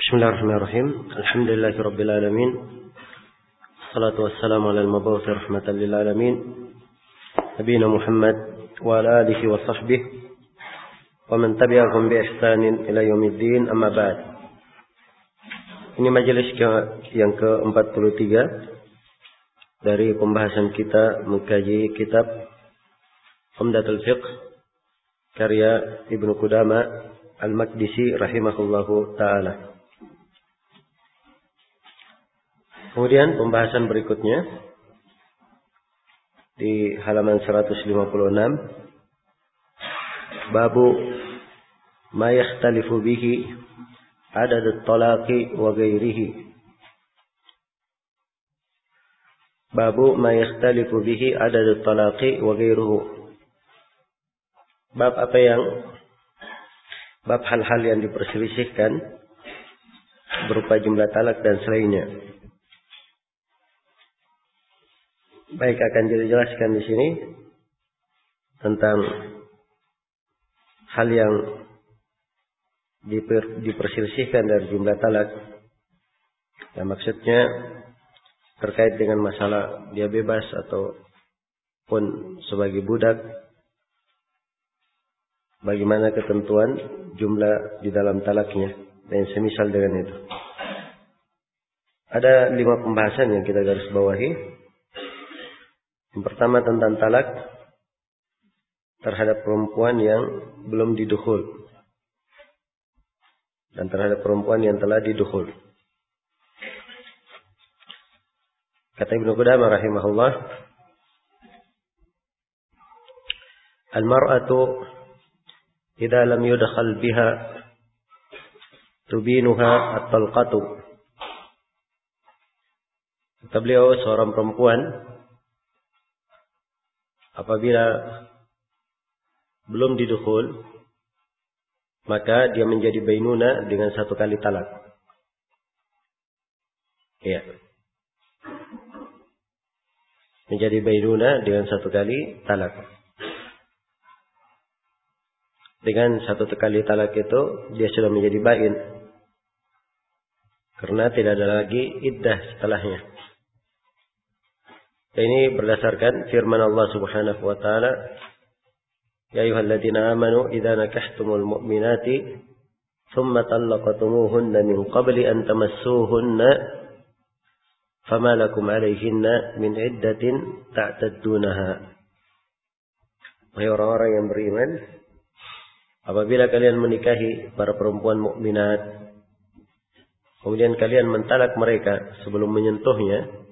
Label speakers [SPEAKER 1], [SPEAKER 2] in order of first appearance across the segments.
[SPEAKER 1] Bismillahirrahmanirrahim. Alhamdulillahirabbil alamin. Wassalatu wassalamu alal mab'uts rahmatan lil alamin. Nabiyina Muhammad wa ala alihi wa sahbihi wa man tabi'ahum bi ihsanin ila yaumiddin, amma ba'd. Ini majelis yang ke-43 dari pembahasan kita mengkaji kitab Umdatul Fiqh karya Ibnu Qudamah Al-Maqdisi rahimahullahu ta'ala. Kemudian pembahasan berikutnya di halaman 156, babu ma yakhtalifu bihi adad at-talaqi wa ghairihi. Babu ma yakhtalifu bihi adad at-talaqi wa ghairuhu. Bab hal-hal yang diperselisihkan berupa jumlah talak dan selainnya. Baik, akan dijelaskan di sini tentang hal yang diperselisihkan dari jumlah talak. Yang maksudnya terkait dengan masalah dia bebas ataupun sebagai budak. Bagaimana ketentuan jumlah di dalam talaknya dan semisal dengan itu. Ada 5 pembahasan yang kita garis bawahi. Yang pertama tentang talak terhadap perempuan yang belum didukhul dan terhadap perempuan yang telah didukhul. Kata Ibnu Qudamah rahimahullah, al-mar'atu idza lam yudkhal biha tubinuha at-talqatu. Kata beliau, seorang perempuan apabila belum didukhul, maka dia menjadi bainuna dengan 1 kali talak. Ya. Menjadi bainuna dengan 1 kali talak. Dengan 1 kali talak itu dia sudah menjadi bain. Karena tidak ada lagi iddah setelahnya. Ini berdasarkan firman Allah Subhanahu wa taala, ya ayyuhalladzina amanu idza nakahtumul mu'minati thumma talaqtumuhunna min qabli an tamassuhunna fama lakum 'alayhinna min iddatin ta'taddunaha. Wahai orang-orang yang beriman, apabila kalian menikahi para perempuan mukminat, kemudian kalian mentalak mereka sebelum menyentuhnya,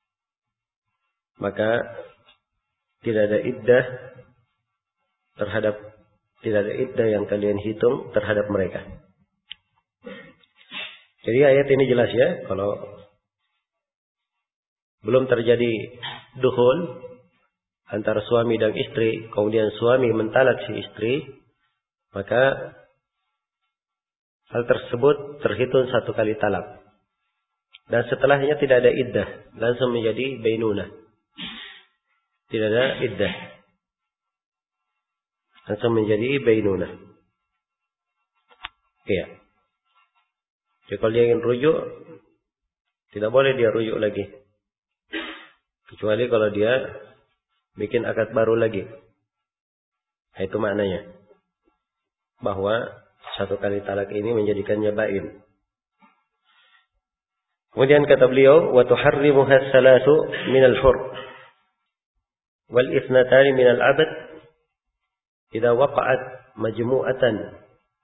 [SPEAKER 1] maka tidak ada iddah yang kalian hitung terhadap mereka. Jadi ayat ini jelas ya, kalau belum terjadi dukhul antara suami dan istri, kemudian suami mentalak si istri, maka hal tersebut terhitung 1 kali talak. Dan setelahnya tidak ada iddah, langsung menjadi bainunah. Tidak ada iddah, langsung menjadi bainunah. Iya. Jadi kalau dia ingin rujuk, tidak boleh dia rujuk lagi. Kecuali kalau dia bikin akad baru lagi. Nah, itu maknanya. Bahwa 1 kali talak ini menjadikannya bain. Kemudian kata beliau, wa tuharrimuha as-salatu min al-hur wal ithnatani min al-'abd idza waqa'at majmu'atan.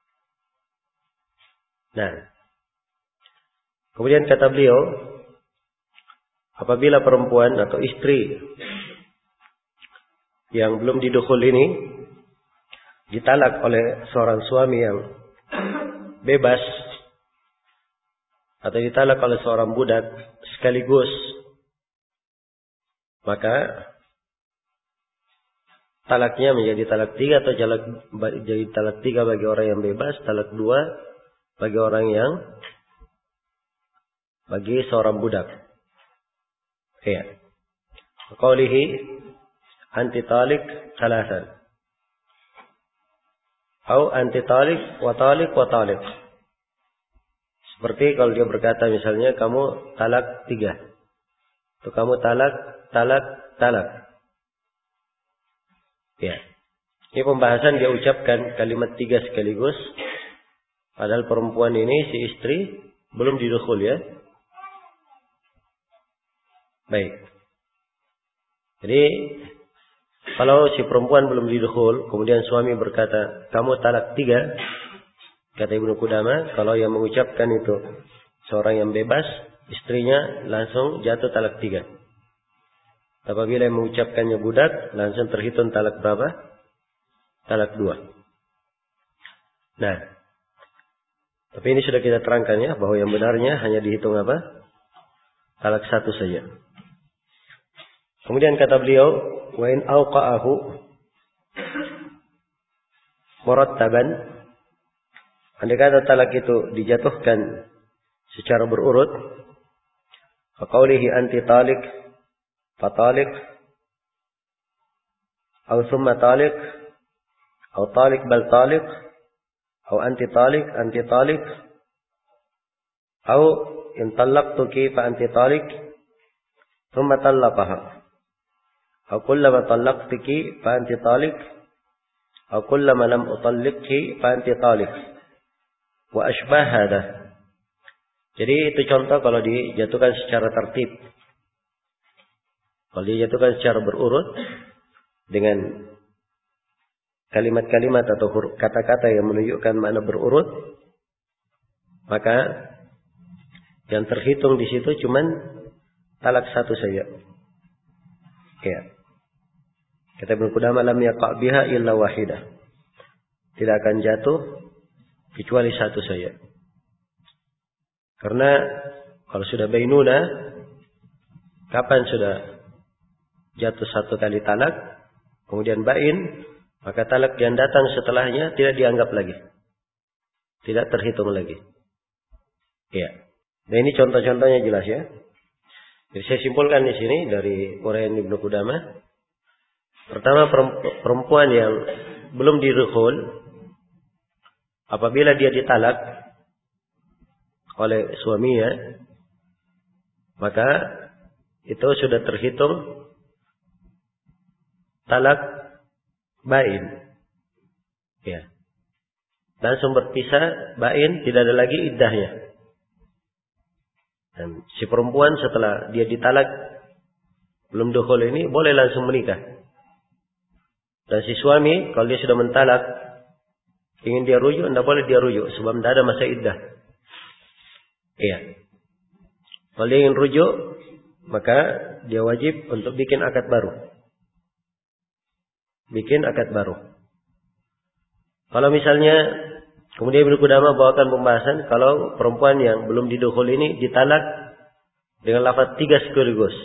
[SPEAKER 1] Nah, kemudian kata beliau, apabila perempuan atau istri yang belum didukhul ini ditalak oleh seorang suami yang bebas atau ditalak oleh seorang budak sekaligus, maka talaknya menjadi talak 3 atau jadi talak 3 bagi orang yang bebas, talak 2 bagi orang yang bagi seorang budak. Ya. Qaulihi anti talik thalathan. Atau anti talik wa talik wa talik. Seperti kalau dia berkata misalnya kamu talak 3. Atau kamu talak. Ya. Ini pembahasan dia ucapkan kalimat 3 sekaligus. Padahal perempuan ini si istri belum didukhul ya. Baik. Jadi kalau si perempuan belum didukhul, kemudian suami berkata, kamu talak 3. Kata Ibnu Qudamah, kalau yang mengucapkan itu seorang yang bebas, istrinya langsung jatuh talak 3. Apabila yang mengucapkannya budak, langsung terhitung talak berapa? Talak 2. Nah, tapi ini sudah kita terangkan ya, bahwa yang benarnya hanya dihitung apa? Talak 1 saja. Kemudian kata beliau, wa in awqa'ahu murattaban, andai kata talak itu dijatuhkan secara berurut, faqaulihi anti talik, fatalik, atau thumma talik, atau talik bal talik, atau anti talik, atau in talaqtuki fa anti talik, thumma talaqaha, atau kullama talaqtuki fa anti talik, atau kullama lam utalliqki fa anti talik. Wa asbah hada. Jadi itu contoh kalau dijatuhkan secara tertib. Kalau dijatuhkan secara berurut dengan kalimat-kalimat atau kata-kata yang menunjukkan makna berurut, maka yang terhitung di situ cuman talak 1 saja. Ya. Kata Ibnu Qudamah, lam yaqa' biha illa wahidah. Tidak akan jatuh kecuali 1 saja. Karena kalau sudah bainuna, kapan sudah jatuh 1 kali talak, kemudian bain, maka talak yang datang setelahnya tidak dianggap lagi. Tidak terhitung lagi. Ya. Nah ini contoh-contohnya jelas ya. Jadi saya simpulkan di sini dari uraian Ibnu Qudamah. Pertama, perempuan yang belum didukhul, apabila dia ditalak oleh suaminya, maka itu sudah terhitung talak bain. Ya. Langsung berpisah, bain, tidak ada lagi iddahnya. Dan si perempuan setelah dia ditalak belum dukhul ini boleh langsung menikah. Dan si suami kalau dia sudah mentalak, ingin dia rujuk, tidak boleh dia rujuk sebab tidak ada masa iddah. Iya. Kalau dia ingin rujuk, maka dia wajib untuk bikin akad baru. Bikin akad baru. Kalau misalnya kemudian Ibnu Qudamah bawakan pembahasan kalau perempuan yang belum didukhul ini ditalak dengan lafaz 3 sekaligus.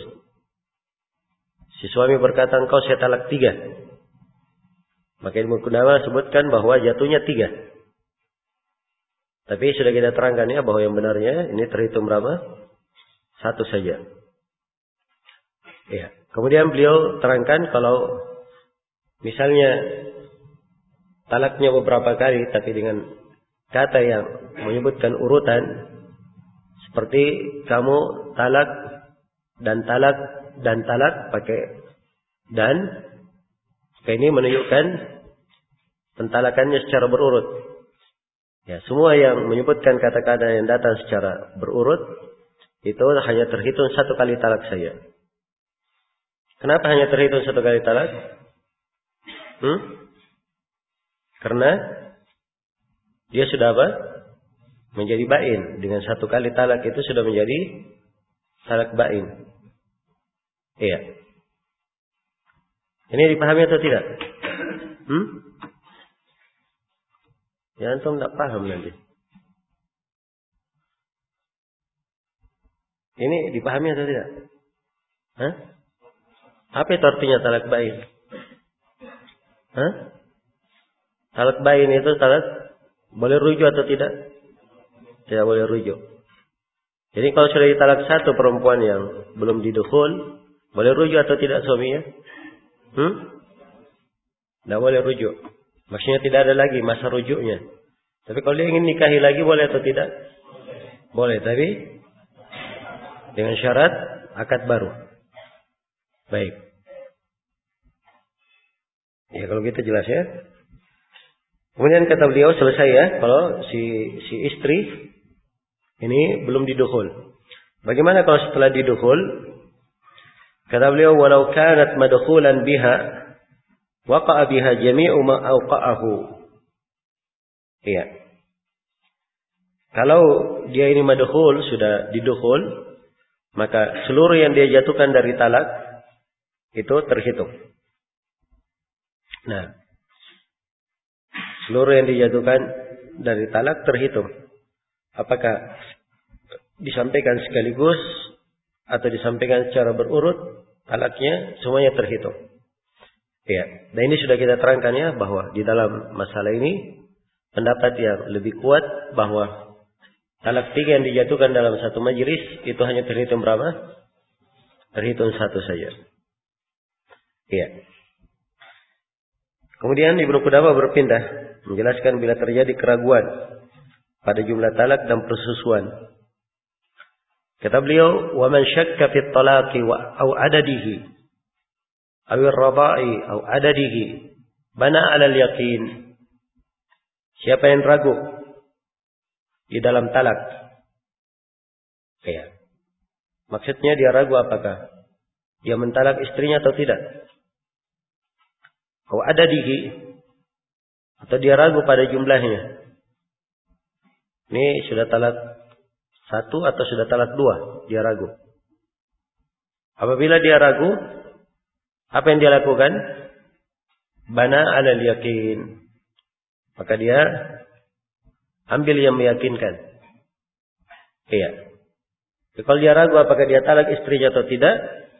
[SPEAKER 1] Si suami berkata, engkau saya talak 3. Maka Ibnu Qudamah sebutkan bahwa jatuhnya 3. Tapi sudah kita terangkan ya bahwa yang benarnya ini terhitung berapa? 1 saja. Ya. Kemudian beliau terangkan kalau misalnya talaknya beberapa kali tapi dengan kata yang menyebutkan urutan seperti kamu talak dan talak dan talak pakai dan, ini menunjukkan pentalakannya secara berurut. Ya, semua yang menyebutkan kata-kata yang datang secara berurut itu hanya terhitung 1 kali talak saja. Kenapa hanya terhitung 1 kali talak? Karena dia sudah apa? Menjadi bain. Dengan 1 kali talak itu sudah menjadi talak bain. Iya. Ini dipahami atau tidak? Ya antum tidak paham nanti. Ini dipahami atau tidak? Hah? Apa itu artinya talak bain? Hah? Talak bain itu talak boleh rujuk atau tidak? Tidak boleh rujuk. Jadi kalau sudah ditalak 1 perempuan yang belum didukhul, boleh rujuk atau tidak suaminya? Tidak boleh rujuk. Maksudnya tidak ada lagi masa rujuknya. Tapi kalau dia ingin nikahi lagi boleh atau tidak? Boleh, tapi dengan syarat akad baru. Baik. Ya kalau gitu jelas ya. Kemudian kata beliau selesai ya, kalau si istri ini belum didukhul. Bagaimana kalau setelah didukhul? Kata beliau, walau kanat madkhulan biha waqa'a biha jami'u ma awqa'ahu. Iya. Kalau dia ini madkhul, sudah didukhul, maka seluruh yang dia jatuhkan dari talak itu terhitung. Nah, seluruh yang dijatuhkan dari talak terhitung. Apakah disampaikan sekaligus atau disampaikan secara berurut, talaknya semuanya terhitung. Ya, dan ini sudah kita terangkan ya, bahwa di dalam masalah ini pendapat yang lebih kuat bahwa talak 3 yang dijatuhkan dalam satu majelis itu hanya terhitung berapa? Terhitung 1 saja. Ya. Kemudian Ibnu Qudamah berpindah menjelaskan bila terjadi keraguan pada jumlah talak dan persusuan. Kata beliau, "Wa man syakka fi at-talaqi aw adadihi aw ar-radha'i aw adadihi bana 'ala al-yaqin." Siapa yang ragu di dalam talak? Ya. Maksudnya dia ragu apakah dia mentalak istrinya atau tidak? Aw adadihi, atau dia ragu pada jumlahnya. Ini sudah talak 1 atau sudah talak 2, dia ragu. Apabila dia ragu, apa yang dia lakukan? Bana 'alal yakin. Maka dia ambil yang meyakinkan. Iya. Kalau dia ragu apakah dia talak istrinya atau tidak,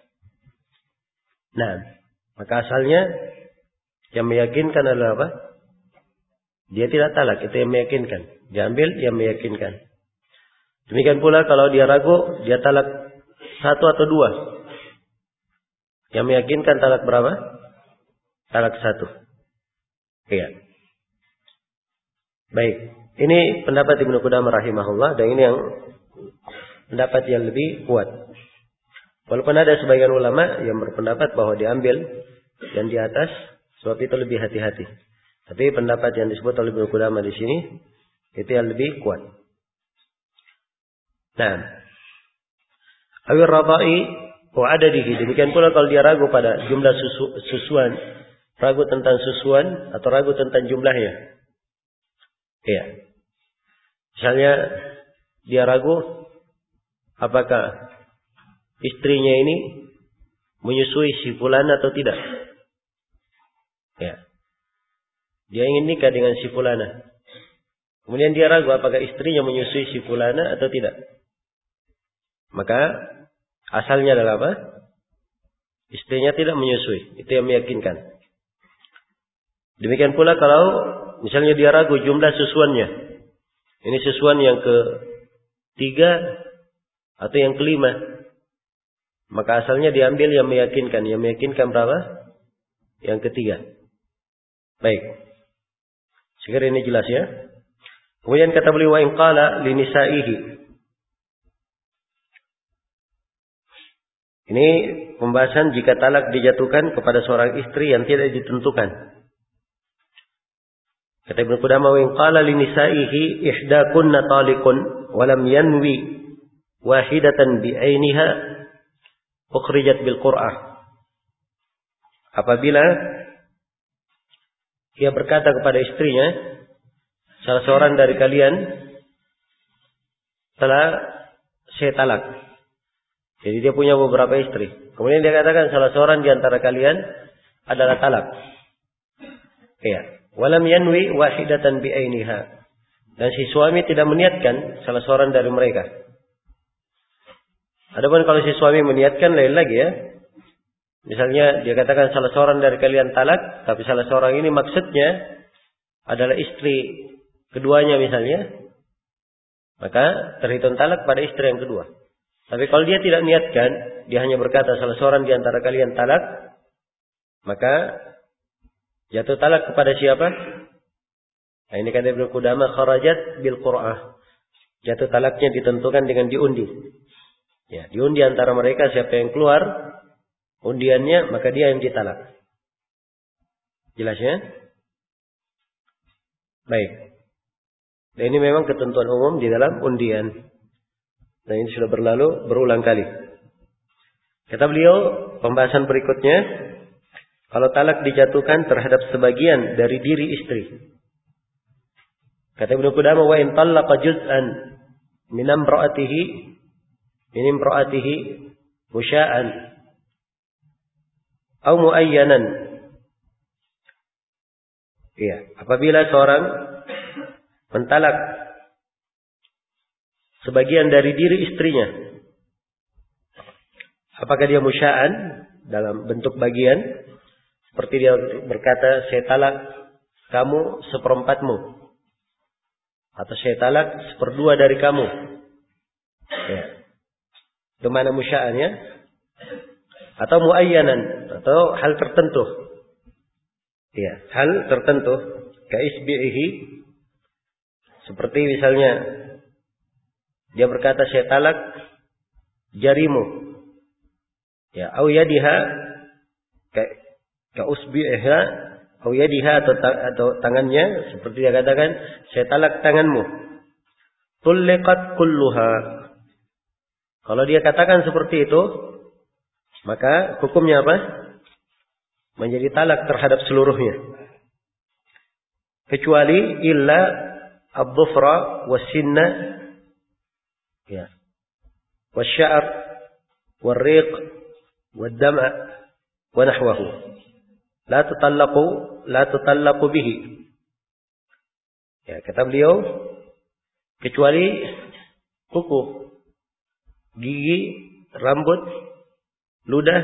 [SPEAKER 1] nah, maka asalnya yang meyakinkan adalah apa? Dia tidak talak, itu yang meyakinkan. Dia ambil yang meyakinkan. Demikian pula kalau dia ragu, dia talak 1 atau 2. Yang meyakinkan talak berapa? Talak 1. Iya. Baik. Ini pendapat Ibnu Qudamah rahimahullah, dan ini yang pendapat yang lebih kuat. Walaupun ada sebagian ulama yang berpendapat bahwa diambil yang di atas, sebab itu lebih hati-hati. Tapi pendapat yang disebut oleh Ibnu Qudamah di sini itu yang lebih kuat. Nah, awir radha'i wa adadihi. Demikian pula kalau dia ragu pada jumlah susuan, ragu tentang susuan atau ragu tentang jumlahnya. Iya. Misalnya dia ragu apakah istrinya ini menyusui si fulan atau tidak. Ya. Dia ingin nikah dengan si fulana. Kemudian dia ragu apakah istrinya menyusui si fulana atau tidak. Maka asalnya adalah apa? Istrinya tidak menyusui. Itu yang meyakinkan. Demikian pula kalau misalnya dia ragu jumlah susuannya. Ini susuan yang ke-3 atau yang ke-5. Maka asalnya diambil yang meyakinkan. Yang meyakinkan berapa? Yang ke-3. Baik. Sekiranya ini jelas ya. Kemudian kata beliau, wa in qala li nisaihi. Ini pembahasan jika talak dijatuhkan kepada seorang istri yang tidak ditentukan. Kata Ibnu Qudamah, wa in qala li nisaihi ihdakunna taliqun wa lam yanwi wahidatan bi ainiha ukhrijat bil qur'ah. Apabila dia berkata kepada istrinya, salah seorang dari kalian telah saya talak. Jadi dia punya beberapa istri. Kemudian dia katakan salah seorang di antara kalian adalah talak. Iya. Walam yanwi wahidatan bi'ainiha. Dan si suami tidak meniatkan salah seorang dari mereka. Adapun kalau si suami meniatkan lain lagi ya. Misalnya dia katakan salah seorang dari kalian talak, tapi salah seorang ini maksudnya adalah istri keduanya misalnya, maka terhitung talak pada istri yang kedua. Tapi kalau dia tidak niatkan, dia hanya berkata salah seorang di antara kalian talak, maka jatuh talak kepada siapa? Nah, ini kata Ibnu Qudamah kharajat bil qur'ah. Jatuh talaknya ditentukan dengan diundi. Ya, diundi antara mereka siapa yang keluar undiannya, maka dia yang ditalak. Jelas ya? Baik. Dan ini memang ketentuan umum di dalam undian. Dan ini sudah berlalu berulang kali. Kata beliau, pembahasan berikutnya, kalau talak dijatuhkan terhadap sebagian dari diri istri. Kata Ibnu Qudamah, wa in talaqa juz'an min imra'atihi musya'an atau muayyanan. Iya, apabila seorang mentalak sebagian dari diri istrinya, apakah dia musya'an dalam bentuk bagian, seperti dia berkata, saya talak kamu seperempatmu, atau saya talak seperdua dari kamu. Ya. Itu mana musya'an ya? Atau muayyanan, atau hal tertentu. Ya, hal tertentu. Kaisbi'ihi, seperti misalnya dia berkata saya talak jarimu. Ya, au yadiha ka usbi'iha au yadiha, atau tangannya, seperti dia katakan saya talak tanganmu. Tulliqat kulluha. Kalau dia katakan seperti itu, maka hukumnya apa? Menjadi talak terhadap seluruhnya. Kecuali illa ad-dhufra was-sinna, ya, wasy-sya'r war-riq wad-dam'a wa nahwahu. La tutallaqu bihi. Ya, kata beliau, kecuali kuku, gigi, rambut, ludah,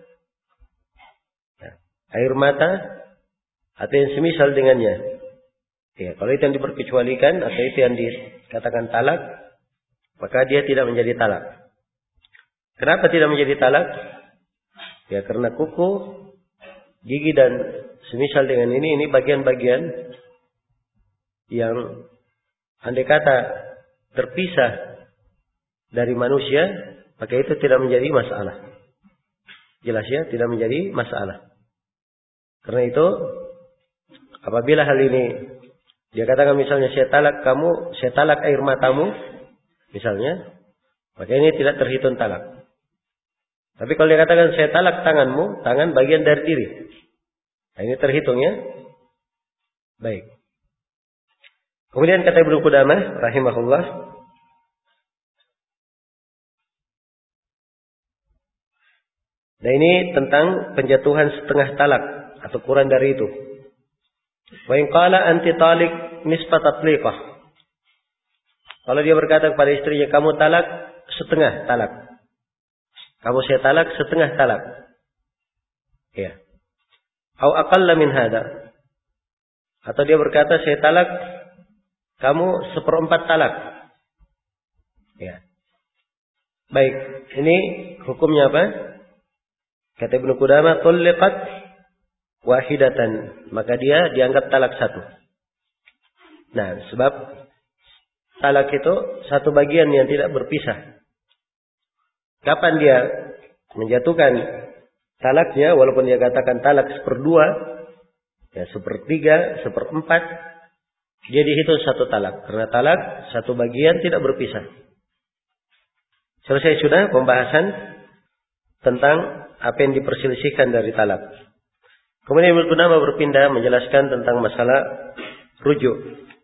[SPEAKER 1] ya, air mata, atau yang semisal dengannya. Ya, kalau itu yang diperkecualikan atau itu yang dikatakan talak, maka dia tidak menjadi talak. Kenapa tidak menjadi talak? Ya, karena kuku, gigi dan semisal dengan ini bagian-bagian yang andai kata terpisah dari manusia, maka itu tidak menjadi masalah. Jelas ya, tidak menjadi masalah. Karena itu, apabila hal ini dia katakan misalnya saya talak kamu, saya talak air matamu, misalnya, maka ini tidak terhitung talak. Tapi kalau dia katakan saya talak tanganmu, tangan bagian dari diri, nah ini terhitung ya. Baik. Kemudian kata Ibnu Qudamah rahimahullah, nah ini tentang penjatuhan setengah talak atau kurang dari itu. Wa in qala anti talik nisfa tatliqah. Kalau dia berkata kepada istrinya, kamu talak setengah talak. Kamu saya talak setengah talak. Ya. Au aqalla min hada. Atau dia berkata saya talak kamu seperempat talak. Ya. Baik, ini hukumnya apa? Kata Ibnu Qudamah, tulliqat wahidatan, maka dia dianggap talak satu. Nah, sebab talak itu satu bagian yang tidak berpisah. Kapan dia menjatuhkan talaknya, walaupun dia katakan talak seperdua, ya sepertiga, seperempat, dia dihitung satu talak. Karena talak satu bagian tidak berpisah. Selesai sudah pembahasan tentang apa yang diperselisihkan dari talak. Kemudian Ibnu Qudamah berpindah menjelaskan tentang masalah rujuk.